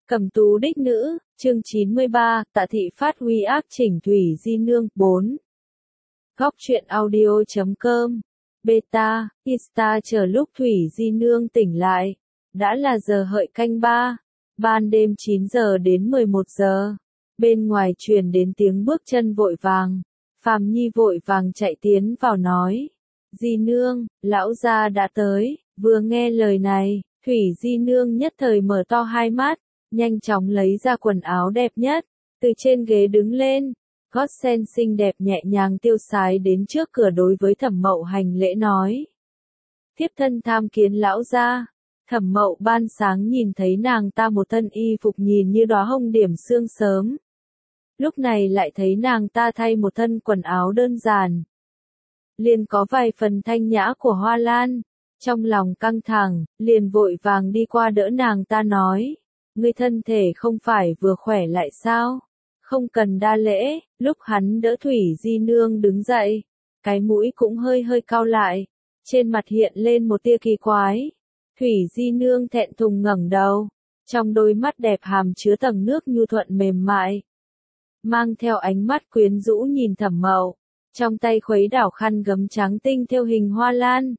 Cẩm tú đích nữ, chương 93, Tạ thị phát huy ác chỉnh Thủy Di Nương, 4. Góc truyện audio.com. Beta, Insta chờ lúc Thủy Di Nương tỉnh lại. Đã là giờ hợi canh 3. Ban đêm 9 giờ đến 11 giờ. Bên ngoài truyền đến tiếng bước chân vội vàng. Phàm Nhi vội vàng chạy tiến vào nói. Di Nương, lão gia đã tới. Vừa nghe lời này, Thủy Di Nương nhất thời mở to hai mắt. Nhanh chóng lấy ra quần áo đẹp nhất, từ trên ghế đứng lên, gót sen xinh đẹp nhẹ nhàng tiêu sái đến trước cửa đối với Thẩm Mậu hành lễ nói. Thiếp thân tham kiến lão gia. Thẩm Mậu ban sáng nhìn thấy nàng ta một thân y phục nhìn như đóa hồng điểm sương sớm. Lúc này lại thấy nàng ta thay một thân quần áo đơn giản. Liền có vài phần thanh nhã của hoa lan, trong lòng căng thẳng, liền vội vàng đi qua đỡ nàng ta nói. Ngươi thân thể không phải vừa khỏe lại sao? Không cần đa lễ. Lúc hắn đỡ Thủy Di Nương đứng dậy, cái mũi cũng hơi hơi cau lại, trên mặt hiện lên một tia kỳ quái. Thủy Di Nương thẹn thùng ngẩng đầu, trong đôi mắt đẹp hàm chứa tầng nước nhu thuận mềm mại, mang theo ánh mắt quyến rũ nhìn Thẩm Mậu, trong tay khuấy đảo khăn gấm trắng tinh theo hình hoa lan.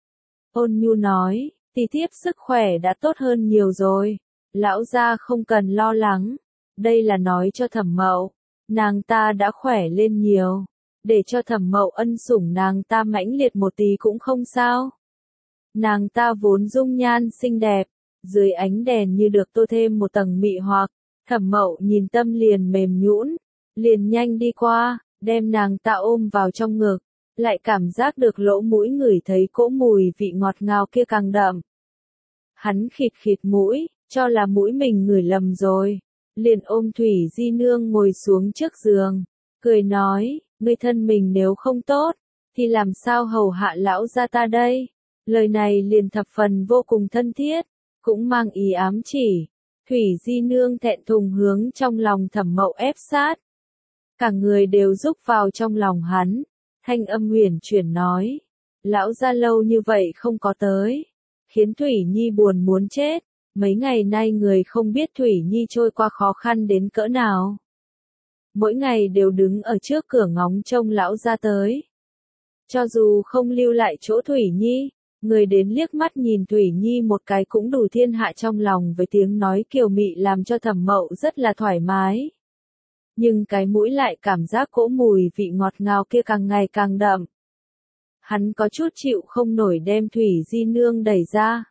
Ôn nhu nói, tỷ thiếp sức khỏe đã tốt hơn nhiều rồi. Lão gia không cần lo lắng, đây là nói cho Thẩm Mậu, nàng ta đã khỏe lên nhiều, để cho Thẩm Mậu ân sủng nàng ta mãnh liệt một tí cũng không sao. Nàng ta vốn dung nhan xinh đẹp, dưới ánh đèn như được tô thêm một tầng mị hoặc, Thẩm Mậu nhìn tâm liền mềm nhũn, liền nhanh đi qua, đem nàng ta ôm vào trong ngực, lại cảm giác được lỗ mũi ngửi thấy cỗ mùi vị ngọt ngào kia càng đậm. Hắn khịt khịt mũi, cho là mũi mình ngửi lầm rồi, liền ôm Thủy Di Nương ngồi xuống trước giường, cười nói, ngươi thân mình nếu không tốt, thì làm sao hầu hạ lão gia ta đây? Lời này liền thập phần vô cùng thân thiết, cũng mang ý ám chỉ. Thủy Di Nương thẹn thùng hướng trong lòng Thẩm Mậu ép sát, cả người đều rúc vào trong lòng hắn, thanh âm huyền chuyển nói, lão gia lâu như vậy không có tới, khiến Thủy Nhi buồn muốn chết. Mấy ngày nay người không biết Thủy Nhi trôi qua khó khăn đến cỡ nào. Mỗi ngày đều đứng ở trước cửa ngóng trông lão gia tới. Cho dù không lưu lại chỗ Thủy Nhi, người đến liếc mắt nhìn Thủy Nhi một cái cũng đủ thiên hạ trong lòng với tiếng nói kiều mị làm cho Thẩm Mậu rất là thoải mái. Nhưng cái mũi lại cảm giác cỗ mùi vị ngọt ngào kia càng ngày càng đậm. Hắn có chút chịu không nổi đem Thủy Di Nương đẩy ra.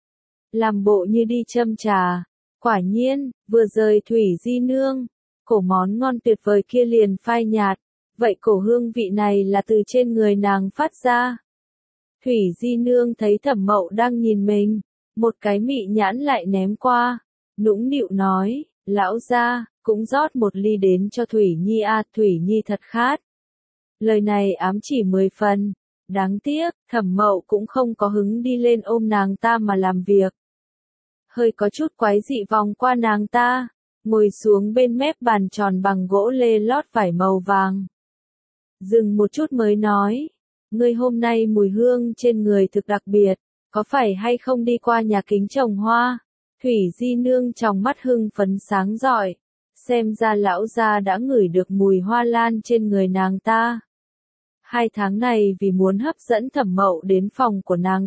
Làm bộ như đi châm trà, quả nhiên, vừa rời Thủy Di Nương, cổ món ngon tuyệt vời kia liền phai nhạt, vậy cổ hương vị này là từ trên người nàng phát ra. Thủy Di Nương thấy Thẩm Mậu đang nhìn mình, một cái mị nhãn lại ném qua, nũng nịu nói, lão gia, cũng rót một ly đến cho Thủy Nhi à, Thủy Nhi thật khát. Lời này ám chỉ 10 phần. Đáng tiếc, Thẩm Mậu cũng không có hứng đi lên ôm nàng ta mà làm việc. Hơi có chút quái dị vòng qua nàng ta, ngồi xuống bên mép bàn tròn bằng gỗ lê lót vải màu vàng. Dừng một chút mới nói, ngươi hôm nay mùi hương trên người thực đặc biệt, có phải hay không đi qua nhà kính trồng hoa? Thủy Di Nương trong mắt hưng phấn sáng rọi, xem ra lão gia đã ngửi được mùi hoa lan trên người nàng ta. 2 tháng này vì muốn hấp dẫn Thẩm Mậu đến phòng của nàng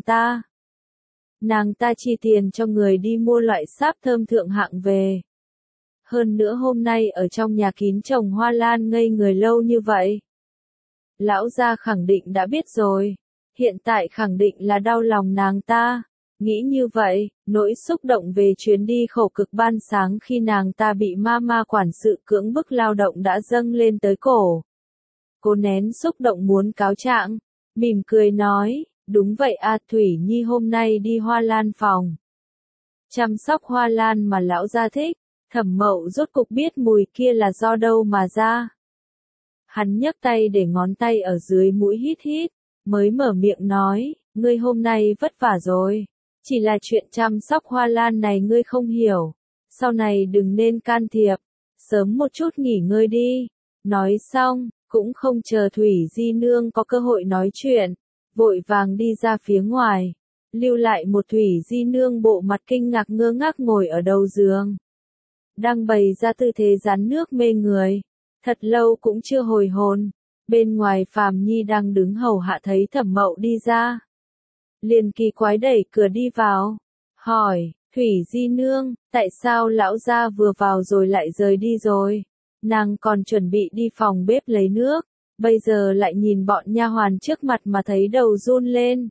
ta chi tiền cho người đi mua loại sáp thơm thượng hạng về. Hơn nữa hôm nay ở trong nhà kín trồng hoa lan ngây người lâu như vậy. Lão gia khẳng định đã biết rồi, hiện tại khẳng định là đau lòng nàng ta. Nghĩ như vậy, nỗi xúc động về chuyến đi khổ cực ban sáng khi nàng ta bị ma quản sự cưỡng bức lao động đã dâng lên tới cổ. Cô nén xúc động muốn cáo trạng, mỉm cười nói, đúng vậy à, Thủy Nhi hôm nay đi hoa lan phòng. Chăm sóc hoa lan mà lão gia thích, Thẩm Mậu rốt cục biết mùi kia là do đâu mà ra. Hắn nhấc tay để ngón tay ở dưới mũi hít hít, mới mở miệng nói, ngươi hôm nay vất vả rồi, chỉ là chuyện chăm sóc hoa lan này ngươi không hiểu, sau này đừng nên can thiệp, sớm một chút nghỉ ngơi đi. Nói xong, cũng không chờ Thủy Di Nương có cơ hội nói chuyện, vội vàng đi ra phía ngoài, lưu lại một Thủy Di Nương bộ mặt kinh ngạc ngơ ngác ngồi ở đầu giường. đang bày ra tư thế rán nước mê người. Thật lâu cũng chưa hồi hồn. Bên ngoài Phàm Nhi đang đứng hầu hạ thấy Thẩm Mậu đi ra. Liền kỳ quái đẩy cửa đi vào. Hỏi, Thủy Di Nương, tại sao lão gia vừa vào rồi lại rời đi rồi? Nàng còn chuẩn bị đi phòng bếp lấy nước. Bây giờ lại nhìn bọn nha hoàn trước mặt mà thấy đầu run lên.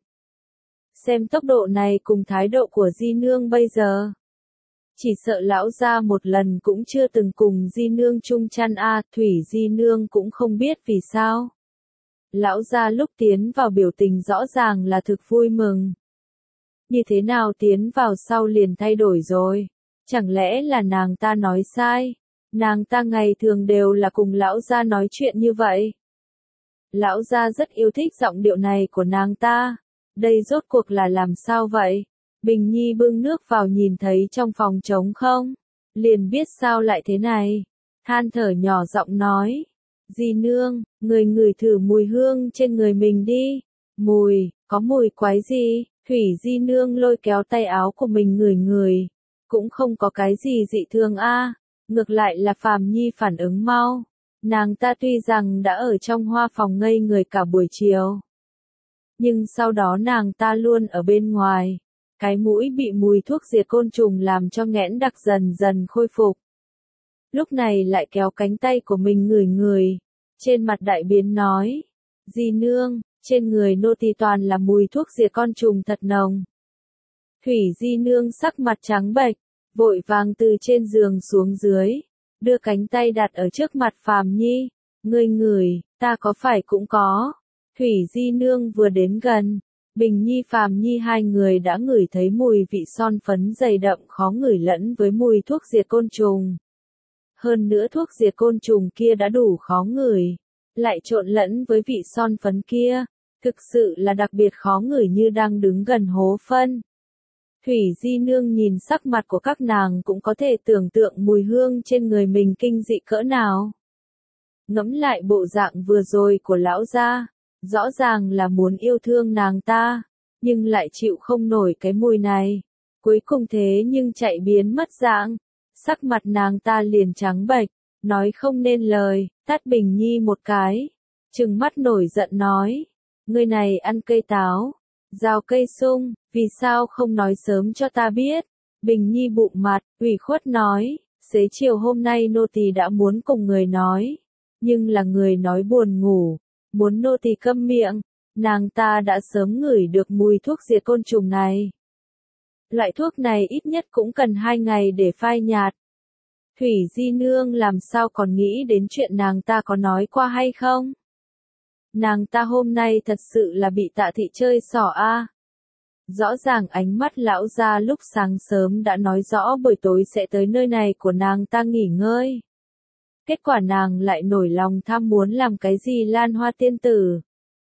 Xem tốc độ này cùng thái độ của Di Nương bây giờ. Chỉ sợ lão gia một lần cũng chưa từng cùng Di Nương chung chăn Thủy Di Nương cũng không biết vì sao. Lão gia lúc tiến vào biểu tình rõ ràng là thực vui mừng. Như thế nào tiến vào sau liền thay đổi rồi? Chẳng lẽ là nàng ta nói sai? Nàng ta ngày thường đều là cùng lão gia nói chuyện như vậy. Lão gia rất yêu thích giọng điệu này của nàng ta. Đây rốt cuộc là làm sao vậy? Bình Nhi bưng nước vào nhìn thấy trong phòng trống không? Liền biết sao lại thế này. Than thở nhỏ giọng nói. Di Nương, người ngửi thử mùi hương trên người mình đi. Mùi, có mùi quái gì? Thủy Di Nương lôi kéo tay áo của mình ngửi. Cũng không có cái gì dị thường Ngược lại là Phàm Nhi phản ứng mau. Nàng ta tuy rằng đã ở trong hoa phòng ngây người cả buổi chiều. Nhưng sau đó nàng ta luôn ở bên ngoài. Cái mũi bị mùi thuốc diệt côn trùng làm cho nghẽn đặc dần dần khôi phục. Lúc này lại kéo cánh tay của mình ngửi. Trên mặt đại biến nói. Di Nương, trên người nô tỳ toàn là mùi thuốc diệt côn trùng thật nồng. Thủy Di Nương sắc mặt trắng bệch, vội vàng từ trên giường xuống dưới. Đưa cánh tay đặt ở trước mặt Phàm Nhi. Ngươi ngửi, ta có phải cũng có. Thủy Di Nương vừa đến gần. Bình Nhi Phàm Nhi hai người đã ngửi thấy mùi vị son phấn dày đậm khó ngửi lẫn với mùi thuốc diệt côn trùng. Hơn nữa thuốc diệt côn trùng kia đã đủ khó ngửi. Lại trộn lẫn với vị son phấn kia. Thực sự là đặc biệt khó ngửi như đang đứng gần hố phân. Thủy Di Nương nhìn sắc mặt của các nàng cũng có thể tưởng tượng mùi hương trên người mình kinh dị cỡ nào. Ngẫm lại bộ dạng vừa rồi của lão gia, rõ ràng là muốn yêu thương nàng ta, nhưng lại chịu không nổi cái mùi này. Cuối cùng thế nhưng chạy biến mất dạng, sắc mặt nàng ta liền trắng bệch, nói không nên lời, tát Bình Nhi một cái, trừng mắt nổi giận nói, ngươi này ăn cây táo, rào cây sung, vì sao không nói sớm cho ta biết? Bình Nhi bụng mặt, ủy khuất nói, xế chiều hôm nay nô tỳ đã muốn cùng người nói, nhưng là người nói buồn ngủ, muốn nô tỳ câm miệng, nàng ta đã sớm ngửi được mùi thuốc diệt côn trùng này. Loại thuốc này ít nhất cũng cần 2 ngày để phai nhạt. Thủy Di Nương làm sao còn nghĩ đến chuyện nàng ta có nói qua hay không? Nàng ta hôm nay thật sự là bị Tạ thị chơi xỏ Rõ ràng ánh mắt lão gia lúc sáng sớm đã nói rõ buổi tối sẽ tới nơi này của nàng ta nghỉ ngơi. Kết quả nàng lại nổi lòng tham muốn làm cái gì Lan Hoa tiên tử.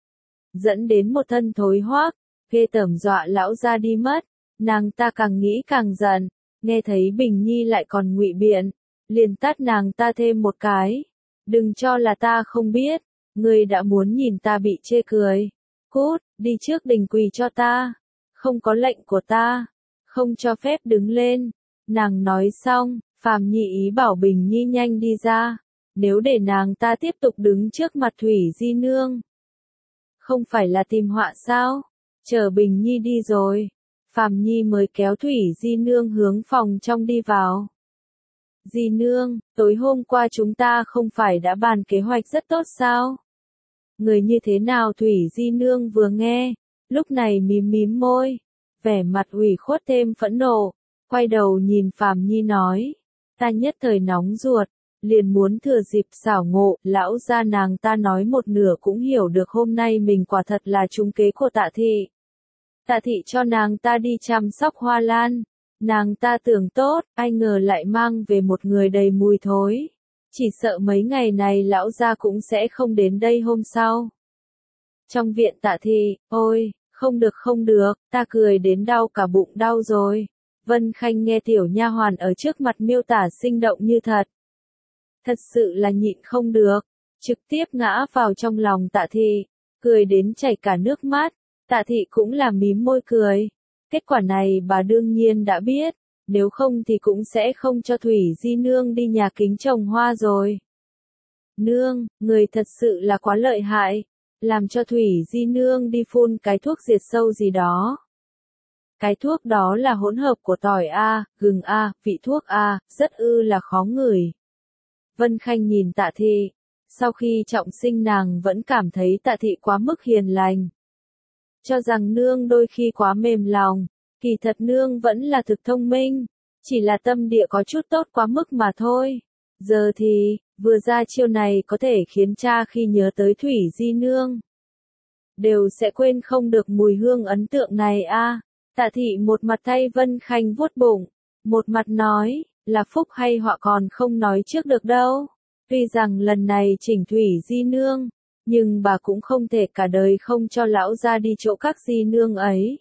Dẫn đến một thân thối hoác, ghê tởm dọa lão gia đi mất. Nàng ta càng nghĩ càng giận, nghe thấy Bình Nhi lại còn ngụy biện, liền tát nàng ta thêm một cái. Đừng cho là ta không biết, ngươi đã muốn nhìn ta bị chê cười. Cút, đi trước đình quỳ cho ta. Không có lệnh của ta, không cho phép đứng lên. Nàng nói xong, Phàm Nhi ý bảo Bình Nhi nhanh đi ra, nếu để nàng ta tiếp tục đứng trước mặt Thủy Di Nương. Không phải là tìm họa sao? Chờ Bình Nhi đi rồi, Phàm Nhi mới kéo Thủy Di Nương hướng phòng trong đi vào. Di Nương, tối hôm qua chúng ta không phải đã bàn kế hoạch rất tốt sao? Người như thế nào? Thủy Di Nương vừa nghe, lúc này mím môi, vẻ mặt ủy khuất thêm phẫn nộ, quay đầu nhìn Phàm Nhi nói, ta nhất thời nóng ruột, liền muốn thừa dịp xảo ngộ, lão gia nàng ta nói một nửa cũng hiểu được hôm nay mình quả thật là trúng kế của Tạ thị. Tạ thị cho nàng ta đi chăm sóc hoa lan, nàng ta tưởng tốt, ai ngờ lại mang về một người đầy mùi thối. Chỉ sợ mấy ngày này lão gia cũng sẽ không đến đây hôm sau. Trong viện Tạ thị, ôi, không được, ta cười đến đau cả bụng đau rồi. Vân Khanh nghe tiểu nha hoàn ở trước mặt miêu tả sinh động như thật. Thật sự là nhịn không được, trực tiếp ngã vào trong lòng Tạ thị, cười đến chảy cả nước mắt. Tạ thị cũng là mím môi cười. Kết quả này bà đương nhiên đã biết, nếu không thì cũng sẽ không cho Thủy Di Nương đi nhà kính trồng hoa rồi. Nương, người thật sự là quá lợi hại, làm cho Thủy Di Nương đi phun cái thuốc diệt sâu gì đó. Cái thuốc đó là hỗn hợp của tỏi A, gừng A, vị thuốc A, rất là khó ngửi. Vân Khanh nhìn Tạ Thị, sau khi trọng sinh nàng vẫn cảm thấy Tạ Thị quá mức hiền lành. Cho rằng nương đôi khi quá mềm lòng, kỳ thật nương vẫn là thực thông minh, chỉ là tâm địa có chút tốt quá mức mà thôi. Giờ thì, vừa ra chiêu này có thể khiến cha khi nhớ tới Thủy Di Nương, đều sẽ quên không được mùi hương ấn tượng này a. Tạ Thị một mặt thay Vân Khanh vuốt bụng, một mặt nói, là phúc hay họa còn không nói trước được đâu. Tuy rằng lần này chỉnh Thủy Di Nương, nhưng bà cũng không thể cả đời không cho lão ra đi chỗ các Di Nương ấy.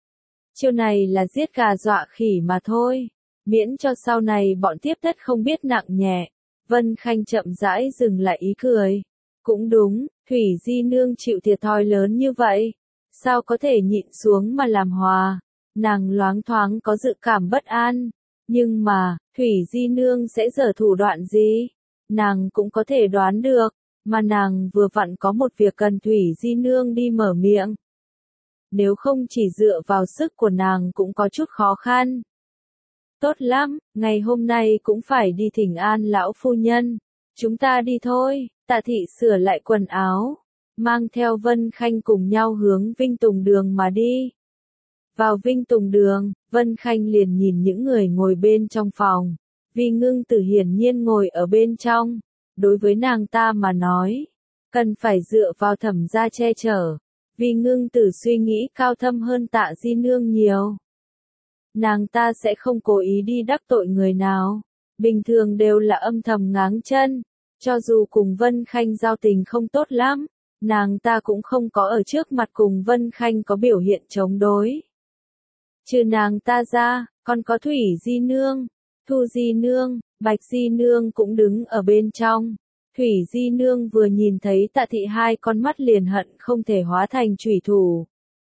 Chiêu này là giết gà dọa khỉ mà thôi, miễn cho sau này bọn tiếp thất không biết nặng nhẹ. Vân Khanh chậm rãi dừng lại ý cười. Cũng đúng, Thủy Di Nương chịu thiệt thòi lớn như vậy, sao có thể nhịn xuống mà làm hòa. Nàng loáng thoáng có dự cảm bất an, nhưng mà, Thủy Di Nương sẽ giở thủ đoạn gì? Nàng cũng có thể đoán được, mà nàng vừa vặn có một việc cần Thủy Di Nương đi mở miệng. Nếu không chỉ dựa vào sức của nàng cũng có chút khó khăn. Tốt lắm, ngày hôm nay cũng phải đi thỉnh an lão phu nhân. Chúng ta đi thôi. Tạ Thị sửa lại quần áo, mang theo Vân Khanh cùng nhau hướng Vinh Tùng Đường mà đi. Vào Vinh Tùng Đường, Vân Khanh liền nhìn những người ngồi bên trong phòng. Vi Ngưng Tử hiển nhiên ngồi ở bên trong. Đối với nàng ta mà nói, cần phải dựa vào Thẩm gia che chở. Vi Ngưng Tử suy nghĩ cao thâm hơn Tạ Di Nương nhiều. Nàng ta sẽ không cố ý đi đắc tội người nào. Bình thường đều là âm thầm ngáng chân. Cho dù cùng Vân Khanh giao tình không tốt lắm, nàng ta cũng không có ở trước mặt cùng Vân Khanh có biểu hiện chống đối. Trừ nàng ta ra, còn có Thủy Di Nương, Thu Di Nương, Bạch Di Nương cũng đứng ở bên trong. Thủy Di Nương vừa nhìn thấy Tạ Thị hai con mắt liền hận không thể hóa thành chủy thủ,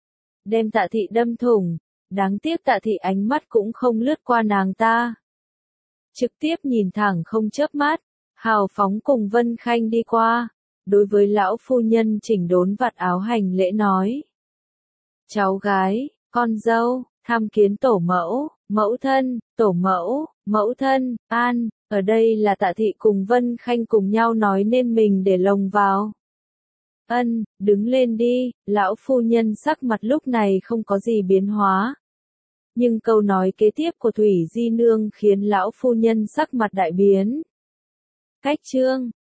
đem Tạ Thị đâm thủng. Đáng tiếc Tạ Thị ánh mắt cũng không lướt qua nàng ta, trực tiếp nhìn thẳng không chớp mắt, hào phóng cùng Vân Khanh đi qua. Đối với lão phu nhân chỉnh đốn vạt áo hành lễ nói: cháu gái, con dâu, tham kiến tổ mẫu, mẫu thân, tổ mẫu, mẫu thân, an. Ở đây là Tạ Thị cùng Vân Khanh cùng nhau nói nên mình để lồng vào. Ân, đứng lên đi. Lão phu nhân sắc mặt lúc này không có gì biến hóa. Nhưng câu nói kế tiếp của Thủy Di Nương khiến lão phu nhân sắc mặt đại biến. Cách chương